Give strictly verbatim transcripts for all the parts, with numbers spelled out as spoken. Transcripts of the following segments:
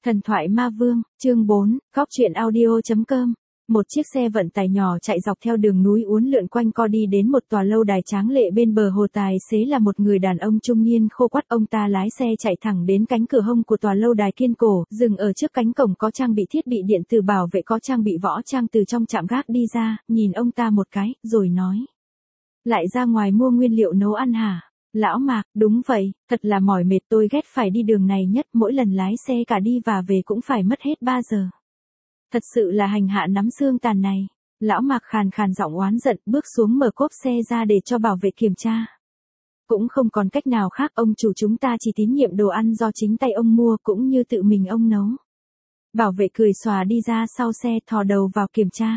Thần thoại ma vương, chương bốn, góc truyện audio.com. Một chiếc xe vận tải nhỏ chạy dọc theo đường núi uốn lượn quanh co đi đến một tòa lâu đài tráng lệ bên bờ hồ. Tài xế là một người đàn ông trung niên khô quắt. Ông ta lái xe chạy thẳng đến cánh cửa hông của tòa lâu đài kiên cổ, dừng ở trước cánh cổng có trang bị thiết bị điện từ bảo vệ có trang bị võ trang từ trong trạm gác đi ra, nhìn ông ta một cái, rồi nói. Lại ra ngoài mua nguyên liệu nấu ăn hả? Lão Mạc, đúng vậy, thật là mỏi mệt, tôi ghét phải đi đường này nhất, mỗi lần lái xe cả đi và về cũng phải mất hết ba giờ. Thật sự là hành hạ nắm xương tàn này. Lão Mạc khàn khàn giọng oán giận, bước xuống mở cốp xe ra để cho bảo vệ kiểm tra. Cũng không còn cách nào khác, ông chủ chúng ta chỉ tín nhiệm đồ ăn do chính tay ông mua cũng như tự mình ông nấu. Bảo vệ cười xòa đi ra sau xe, thò đầu vào kiểm tra.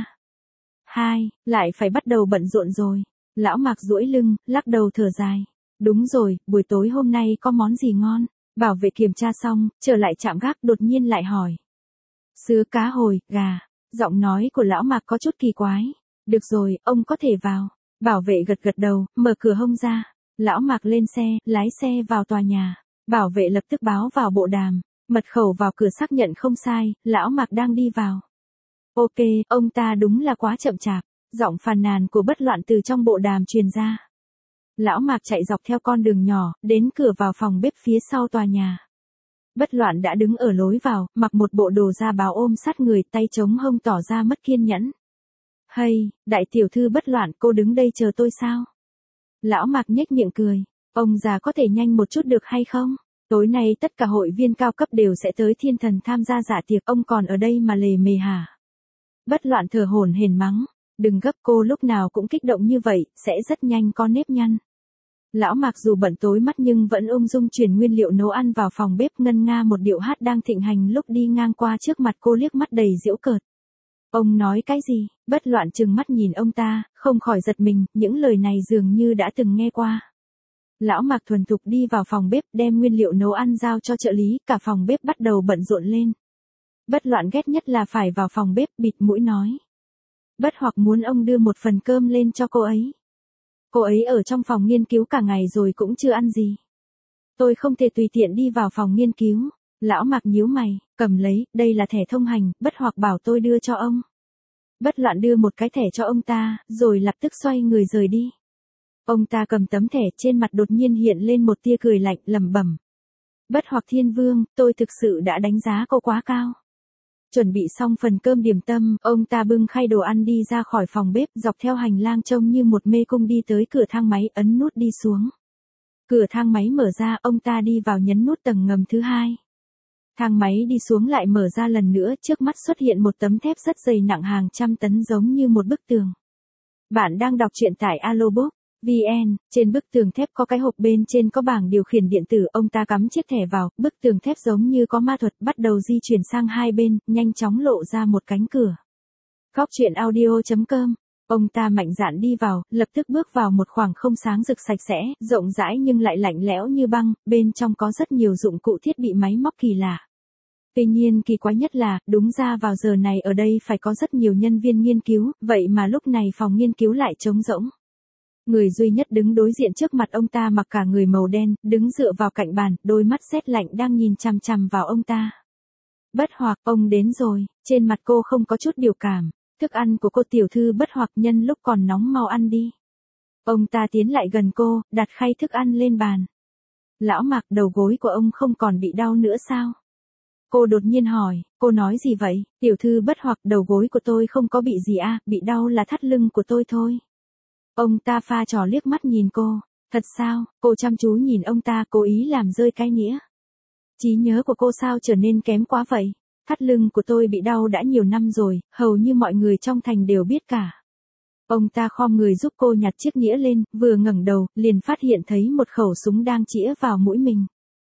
Hai, lại phải bắt đầu bận rộn rồi. Lão Mạc duỗi lưng, lắc đầu thở dài. Đúng rồi, buổi tối hôm nay có món gì ngon? Bảo vệ kiểm tra xong, trở lại trạm gác đột nhiên lại hỏi. Sứa cá hồi, gà. Giọng nói của lão Mạc có chút kỳ quái. Được rồi, ông có thể vào. Bảo vệ gật gật đầu, mở cửa hông ra. Lão Mạc lên xe, lái xe vào tòa nhà. Bảo vệ lập tức báo vào bộ đàm. Mật khẩu vào cửa xác nhận không sai, lão Mạc đang đi vào. Ok, ông ta đúng là quá chậm chạp. Giọng phàn nàn của Bất Loạn từ trong bộ đàm truyền ra. Lão Mạc chạy dọc theo con đường nhỏ, đến cửa vào phòng bếp phía sau tòa nhà. Bất Loạn đã đứng ở lối vào, mặc một bộ đồ da báo ôm sát người, tay chống hông tỏ ra mất kiên nhẫn. Hay, đại tiểu thư Bất Loạn, cô đứng đây chờ tôi sao? Lão Mạc nhếch miệng cười. Ông già có thể nhanh một chút được hay không? Tối nay tất cả hội viên cao cấp đều sẽ tới thiên thần tham gia dạ tiệc, ông còn ở đây mà lề mề hả? Bất Loạn thở hổn hển mắng. Đừng gấp, cô lúc nào cũng kích động như vậy, sẽ rất nhanh có nếp nhăn. Lão Mạc dù bận tối mắt nhưng vẫn ung dung chuyển nguyên liệu nấu ăn vào phòng bếp, ngân nga một điệu hát đang thịnh hành lúc đi ngang qua trước mặt cô, liếc mắt đầy giễu cợt. Ông nói cái gì? Bất Loạn trừng mắt nhìn ông ta, không khỏi giật mình, những lời này dường như đã từng nghe qua. Lão Mạc thuần thục đi vào phòng bếp, đem nguyên liệu nấu ăn giao cho trợ lý, cả phòng bếp bắt đầu bận rộn lên. Bất Loạn ghét nhất là phải vào phòng bếp, bịt mũi nói. Bất Hoặc muốn ông đưa một phần cơm lên cho cô ấy. Cô ấy ở trong phòng nghiên cứu cả ngày rồi cũng chưa ăn gì. Tôi không thể tùy tiện đi vào phòng nghiên cứu. Lão Mạc nhíu mày, cầm lấy, đây là thẻ thông hành, Bất Hoặc bảo tôi đưa cho ông. Bất Loạn đưa một cái thẻ cho ông ta, rồi lập tức xoay người rời đi. Ông ta cầm tấm thẻ, trên mặt đột nhiên hiện lên một tia cười lạnh, lẩm bẩm. Bất Hoặc Thiên Vương, tôi thực sự đã đánh giá cô quá cao. Chuẩn bị xong phần cơm điểm tâm, ông ta bưng khay đồ ăn đi ra khỏi phòng bếp, dọc theo hành lang trông như một mê cung đi tới cửa thang máy, ấn nút đi xuống. Cửa thang máy mở ra, ông ta đi vào nhấn nút tầng ngầm thứ hai. Thang máy đi xuống lại mở ra lần nữa, trước mắt xuất hiện một tấm thép rất dày nặng hàng trăm tấn giống như một bức tường. Bạn đang đọc truyện tại Alobook. vê en, trên bức tường thép có cái hộp, bên trên có bảng điều khiển điện tử, ông ta cắm chiếc thẻ vào, bức tường thép giống như có ma thuật, bắt đầu di chuyển sang hai bên, nhanh chóng lộ ra một cánh cửa. Góc truyện audio.com, ông ta mạnh dạn đi vào, lập tức bước vào một khoảng không sáng rực sạch sẽ, rộng rãi nhưng lại lạnh lẽo như băng, bên trong có rất nhiều dụng cụ thiết bị máy móc kỳ lạ. Tuy nhiên kỳ quái nhất là, đúng ra vào giờ này ở đây phải có rất nhiều nhân viên nghiên cứu, vậy mà lúc này phòng nghiên cứu lại trống rỗng. Người duy nhất đứng đối diện trước mặt ông ta mặc cả người màu đen, đứng dựa vào cạnh bàn, đôi mắt sét lạnh đang nhìn chằm chằm vào ông ta. Bất Hoặc, ông đến rồi, trên mặt cô không có chút biểu cảm. Thức ăn của cô tiểu thư Bất Hoặc, nhân lúc còn nóng mau ăn đi. Ông ta tiến lại gần cô, đặt khay thức ăn lên bàn. Lão Mạc, đầu gối của ông không còn bị đau nữa sao? Cô đột nhiên hỏi, cô nói gì vậy? Tiểu thư Bất Hoặc, đầu gối của tôi không có bị gì à, bị đau là thắt lưng của tôi thôi. Ông ta pha trò liếc mắt nhìn cô. Thật sao? Cô chăm chú nhìn ông ta, cố ý làm rơi cái nghĩa. Trí nhớ của cô sao trở nên kém quá vậy? Thắt lưng của tôi bị đau đã nhiều năm rồi, hầu như mọi người trong thành đều biết cả. Ông ta khom người giúp cô nhặt chiếc nghĩa lên, vừa ngẩng đầu, liền phát hiện thấy một khẩu súng đang chĩa vào mũi mình.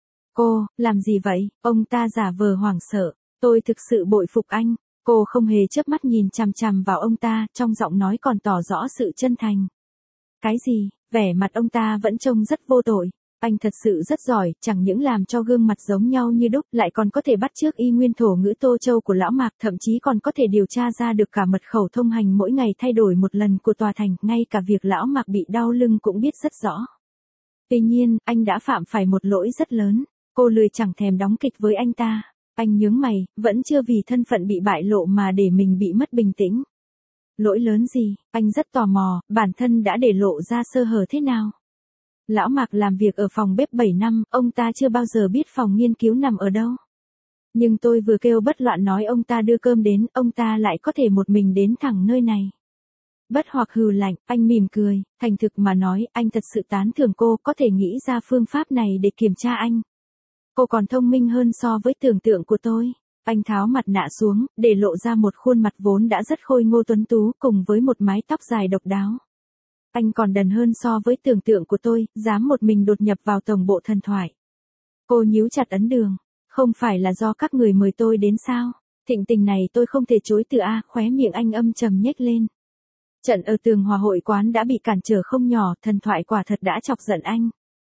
Cô, làm gì vậy? Ông ta giả vờ hoảng sợ. Tôi thực sự bội phục anh. Cô không hề chớp mắt nhìn chằm chằm vào ông ta, trong giọng nói còn tỏ rõ sự chân thành. Cái gì? Vẻ mặt ông ta vẫn trông rất vô tội. Anh thật sự rất giỏi, chẳng những làm cho gương mặt giống nhau như đúc, lại còn có thể bắt chước y nguyên thổ ngữ Tô Châu của Lão Mạc, thậm chí còn có thể điều tra ra được cả mật khẩu thông hành mỗi ngày thay đổi một lần của tòa thành, ngay cả việc Lão Mạc bị đau lưng cũng biết rất rõ. Tuy nhiên, anh đã phạm phải một lỗi rất lớn. Cô lười chẳng thèm đóng kịch với anh ta. Anh nhướng mày, vẫn chưa vì thân phận bị bại lộ mà để mình bị mất bình tĩnh. Lỗi lớn gì, anh rất tò mò, bản thân đã để lộ ra sơ hở thế nào. Lão Mạc làm việc ở phòng bếp bảy năm, ông ta chưa bao giờ biết phòng nghiên cứu nằm ở đâu. Nhưng tôi vừa kêu bất loạn nói ông ta đưa cơm đến, ông ta lại có thể một mình đến thẳng nơi này. Bất hoặc hừ lạnh, anh mỉm cười, thành thực mà nói, anh thật sự tán thưởng cô có thể nghĩ ra phương pháp này để kiểm tra anh. Cô còn thông minh hơn so với tưởng tượng của tôi. Anh tháo mặt nạ xuống, để lộ ra một khuôn mặt vốn đã rất khôi ngô tuấn tú cùng với một mái tóc dài độc đáo. Anh còn đần hơn so với tưởng tượng của tôi, dám một mình đột nhập vào tổng bộ thần thoại. Cô nhíu chặt ấn đường. Không phải là do các người mời tôi đến sao? Thịnh tình này tôi không thể chối từ a, khóe miệng anh âm trầm nhếch lên. Trận ở tường hòa hội quán đã bị cản trở không nhỏ, thần thoại quả thật đã chọc giận anh.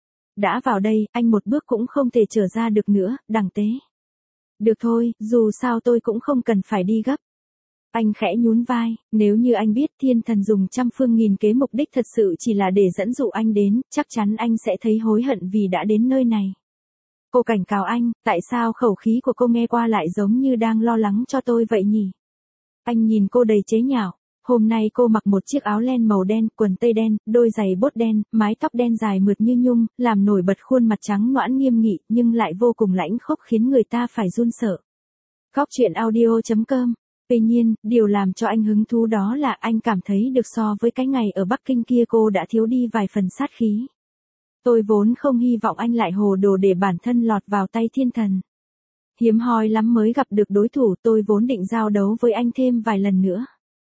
Đã vào đây, anh một bước cũng không thể trở ra được nữa, đằng tế. Được thôi, dù sao tôi cũng không cần phải đi gấp. Anh khẽ nhún vai, nếu như anh biết thiên thần dùng trăm phương nghìn kế mục đích thật sự chỉ là để dẫn dụ anh đến, chắc chắn anh sẽ thấy hối hận vì đã đến nơi này. Cô cảnh cáo anh, tại sao khẩu khí của cô nghe qua lại giống như đang lo lắng cho tôi vậy nhỉ? Anh nhìn cô đầy chế nhạo. Hôm nay cô mặc một chiếc áo len màu đen, quần tây đen, đôi giày bốt đen, mái tóc đen dài mượt như nhung, làm nổi bật khuôn mặt trắng nõn nghiêm nghị, nhưng lại vô cùng lãnh khốc khiến người ta phải run sợ. Góc truyện audio chấm com. Tuy nhiên, điều làm cho anh hứng thú đó là anh cảm thấy được so với cái ngày ở Bắc Kinh kia cô đã thiếu đi vài phần sát khí. Tôi vốn không hy vọng anh lại hồ đồ để bản thân lọt vào tay thiên thần. Hiếm hoi lắm mới gặp được đối thủ, tôi vốn định giao đấu với anh thêm vài lần nữa.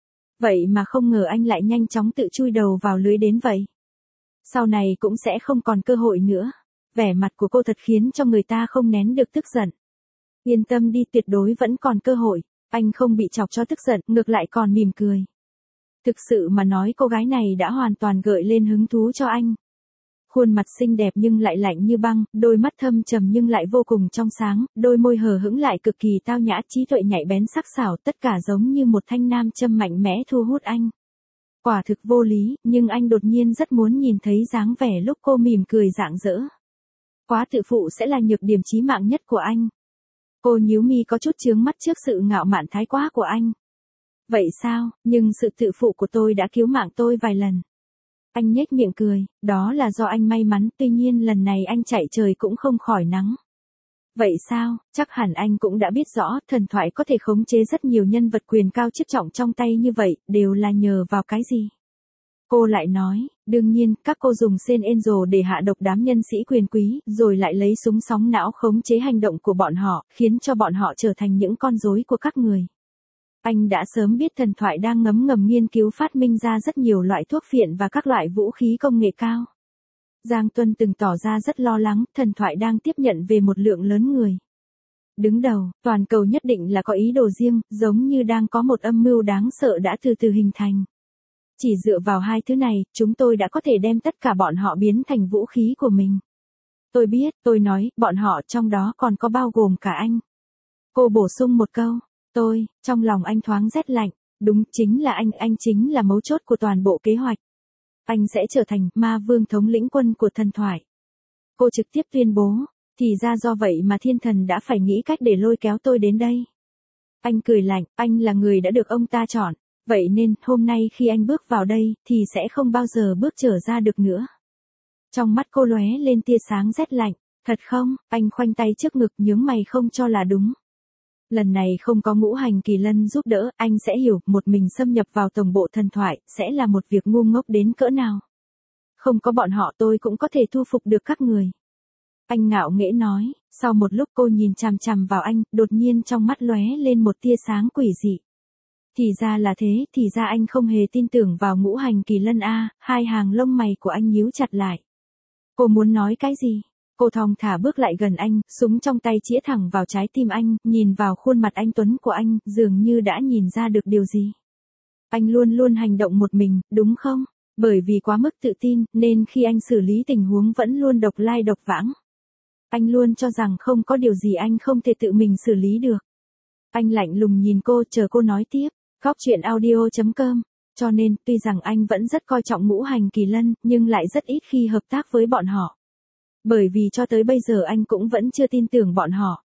Vậy mà không ngờ anh lại nhanh chóng tự chui đầu vào lưới đến vậy. Sau này cũng sẽ không còn cơ hội nữa. Vẻ mặt của cô thật khiến cho người ta không nén được tức giận. Yên tâm đi, tuyệt đối vẫn còn cơ hội. Anh không bị chọc cho tức giận, ngược lại còn mỉm cười. Thực sự mà nói, cô gái này đã hoàn toàn gợi lên hứng thú cho anh. Khuôn mặt xinh đẹp nhưng lại lạnh như băng, đôi mắt thâm trầm nhưng lại vô cùng trong sáng, đôi môi hờ hững lại cực kỳ tao nhã, trí tuệ nhạy bén sắc sảo, tất cả giống như một thanh nam châm mạnh mẽ thu hút anh. Quả thực vô lý, nhưng anh đột nhiên rất muốn nhìn thấy dáng vẻ lúc cô mỉm cười rạng rỡ. Quá tự phụ sẽ là nhược điểm chí mạng nhất của anh. Cô nhíu mi có chút chướng mắt trước sự ngạo mạn thái quá của anh. Vậy sao, nhưng sự tự phụ của tôi đã cứu mạng tôi vài lần. Anh nhếch miệng cười, đó là do anh may mắn, tuy nhiên lần này anh chạy trời cũng không khỏi nắng. Vậy sao, chắc hẳn anh cũng đã biết rõ, thần thoại có thể khống chế rất nhiều nhân vật quyền cao chức trọng trong tay như vậy, đều là nhờ vào cái gì? Cô lại nói, đương nhiên, các cô dùng Sen Angel để hạ độc đám nhân sĩ quyền quý, rồi lại lấy súng sóng não khống chế hành động của bọn họ, khiến cho bọn họ trở thành những con rối của các người. Anh đã sớm biết thần thoại đang ngấm ngầm nghiên cứu phát minh ra rất nhiều loại thuốc phiện và các loại vũ khí công nghệ cao. Giang Tuân từng tỏ ra rất lo lắng, thần thoại đang tiếp nhận về một lượng lớn người. Đứng đầu, toàn cầu nhất định là có ý đồ riêng, giống như đang có một âm mưu đáng sợ đã từ từ hình thành. Chỉ dựa vào hai thứ này, chúng tôi đã có thể đem tất cả bọn họ biến thành vũ khí của mình. Tôi biết, tôi nói, bọn họ trong đó còn có bao gồm cả anh. Cô bổ sung một câu. Tôi, trong lòng anh thoáng rét lạnh, đúng chính là anh, anh chính là mấu chốt của toàn bộ kế hoạch. Anh sẽ trở thành ma vương thống lĩnh quân của thần thoại. Cô trực tiếp tuyên bố, thì ra do vậy mà thiên thần đã phải nghĩ cách để lôi kéo tôi đến đây. Anh cười lạnh, anh là người đã được ông ta chọn, vậy nên hôm nay khi anh bước vào đây thì sẽ không bao giờ bước trở ra được nữa. Trong mắt cô lóe lên tia sáng rét lạnh, thật không, anh khoanh tay trước ngực nhướng mày không cho là đúng. Lần này không có ngũ hành kỳ lân giúp đỡ, anh sẽ hiểu, một mình xâm nhập vào tổng bộ thần thoại, sẽ là một việc ngu ngốc đến cỡ nào. Không có bọn họ tôi cũng có thể thu phục được các người. Anh ngạo nghễ nói, sau một lúc cô nhìn chằm chằm vào anh, đột nhiên trong mắt lóe lên một tia sáng quỷ dị. Thì ra là thế, thì ra anh không hề tin tưởng vào ngũ hành kỳ lân a, hai hàng lông mày của anh nhíu chặt lại. Cô muốn nói cái gì? Cô thong thả bước lại gần anh, súng trong tay chĩa thẳng vào trái tim anh, nhìn vào khuôn mặt anh tuấn của anh, dường như đã nhìn ra được điều gì. Anh luôn luôn hành động một mình, đúng không? Bởi vì quá mức tự tin, nên khi anh xử lý tình huống vẫn luôn độc lai độc vãng. Anh luôn cho rằng không có điều gì anh không thể tự mình xử lý được. Anh lạnh lùng nhìn cô, chờ cô nói tiếp. Góc truyện audio chấm com. Cho nên, tuy rằng anh vẫn rất coi trọng ngũ hành kỳ lân, nhưng lại rất ít khi hợp tác với bọn họ. Bởi vì cho tới bây giờ anh cũng vẫn chưa tin tưởng bọn họ.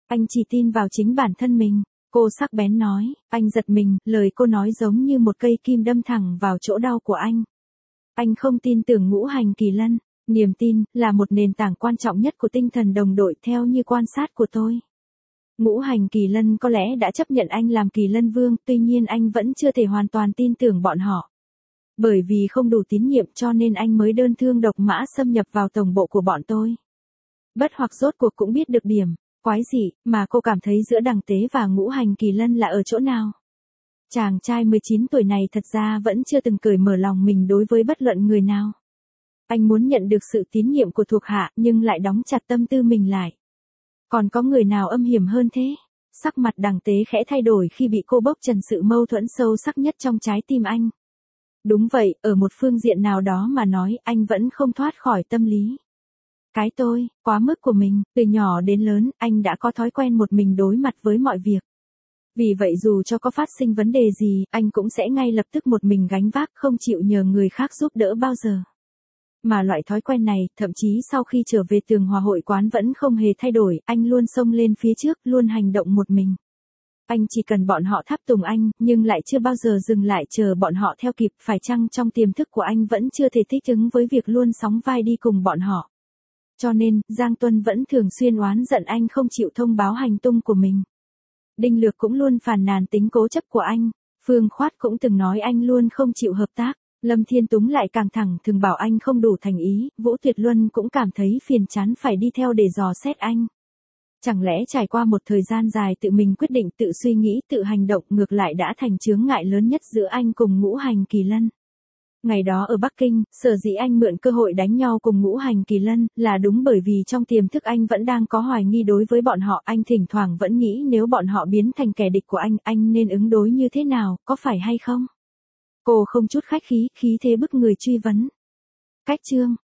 Anh chỉ tin vào chính bản thân mình. Cô sắc bén nói, anh giật mình, lời cô nói giống như một cây kim đâm thẳng vào chỗ đau của anh. Anh không tin tưởng ngũ hành kỳ lân. Niềm tin là một nền tảng quan trọng nhất của tinh thần đồng đội theo như quan sát của tôi. Ngũ hành kỳ lân có lẽ đã chấp nhận anh làm kỳ lân vương, tuy nhiên anh vẫn chưa thể hoàn toàn tin tưởng bọn họ. Bởi vì không đủ tín nhiệm cho nên anh mới đơn thương độc mã xâm nhập vào tổng bộ của bọn tôi. Bất hoặc rốt cuộc cũng biết được điểm quái dị mà cô cảm thấy giữa đằng tế và ngũ hành kỳ lân là ở chỗ nào. Chàng trai mười chín tuổi này thật ra vẫn chưa từng cởi mở lòng mình đối với bất luận người nào. Anh muốn nhận được sự tín nhiệm của thuộc hạ nhưng lại đóng chặt tâm tư mình lại. Còn có người nào âm hiểm hơn thế? Sắc mặt đằng tế khẽ thay đổi khi bị cô bốc trần sự mâu thuẫn sâu sắc nhất trong trái tim anh. Đúng vậy, ở một phương diện nào đó mà nói anh vẫn không thoát khỏi tâm lý. Cái tôi, quá mức của mình, từ nhỏ đến lớn, anh đã có thói quen một mình đối mặt với mọi việc. Vì vậy dù cho có phát sinh vấn đề gì, anh cũng sẽ ngay lập tức một mình gánh vác, không chịu nhờ người khác giúp đỡ bao giờ. Mà loại thói quen này, thậm chí sau khi trở về tường hòa hội quán vẫn không hề thay đổi, anh luôn xông lên phía trước, luôn hành động một mình. Anh chỉ cần bọn họ tháp tùng anh, nhưng lại chưa bao giờ dừng lại chờ bọn họ theo kịp, phải chăng trong tiềm thức của anh vẫn chưa thể thích ứng với việc luôn sóng vai đi cùng bọn họ. Cho nên, Giang Tuân vẫn thường xuyên oán giận anh không chịu thông báo hành tung của mình. Đinh Lược cũng luôn phàn nàn tính cố chấp của anh, Phương Khoát cũng từng nói anh luôn không chịu hợp tác. Lâm Thiên Túng lại càng thẳng thường bảo anh không đủ thành ý, Vũ Tuyệt Luân cũng cảm thấy phiền chán phải đi theo để dò xét anh. Chẳng lẽ trải qua một thời gian dài tự mình quyết định, tự suy nghĩ, tự hành động ngược lại đã thành chướng ngại lớn nhất giữa anh cùng ngũ hành kỳ lân. Ngày đó ở Bắc Kinh, sở dĩ anh mượn cơ hội đánh nhau cùng ngũ hành kỳ lân, là đúng bởi vì trong tiềm thức anh vẫn đang có hoài nghi đối với bọn họ, anh thỉnh thoảng vẫn nghĩ nếu bọn họ biến thành kẻ địch của anh, anh nên ứng đối như thế nào, có phải hay không? Cô không chút khách khí, khí thế bức người truy vấn. Cách chương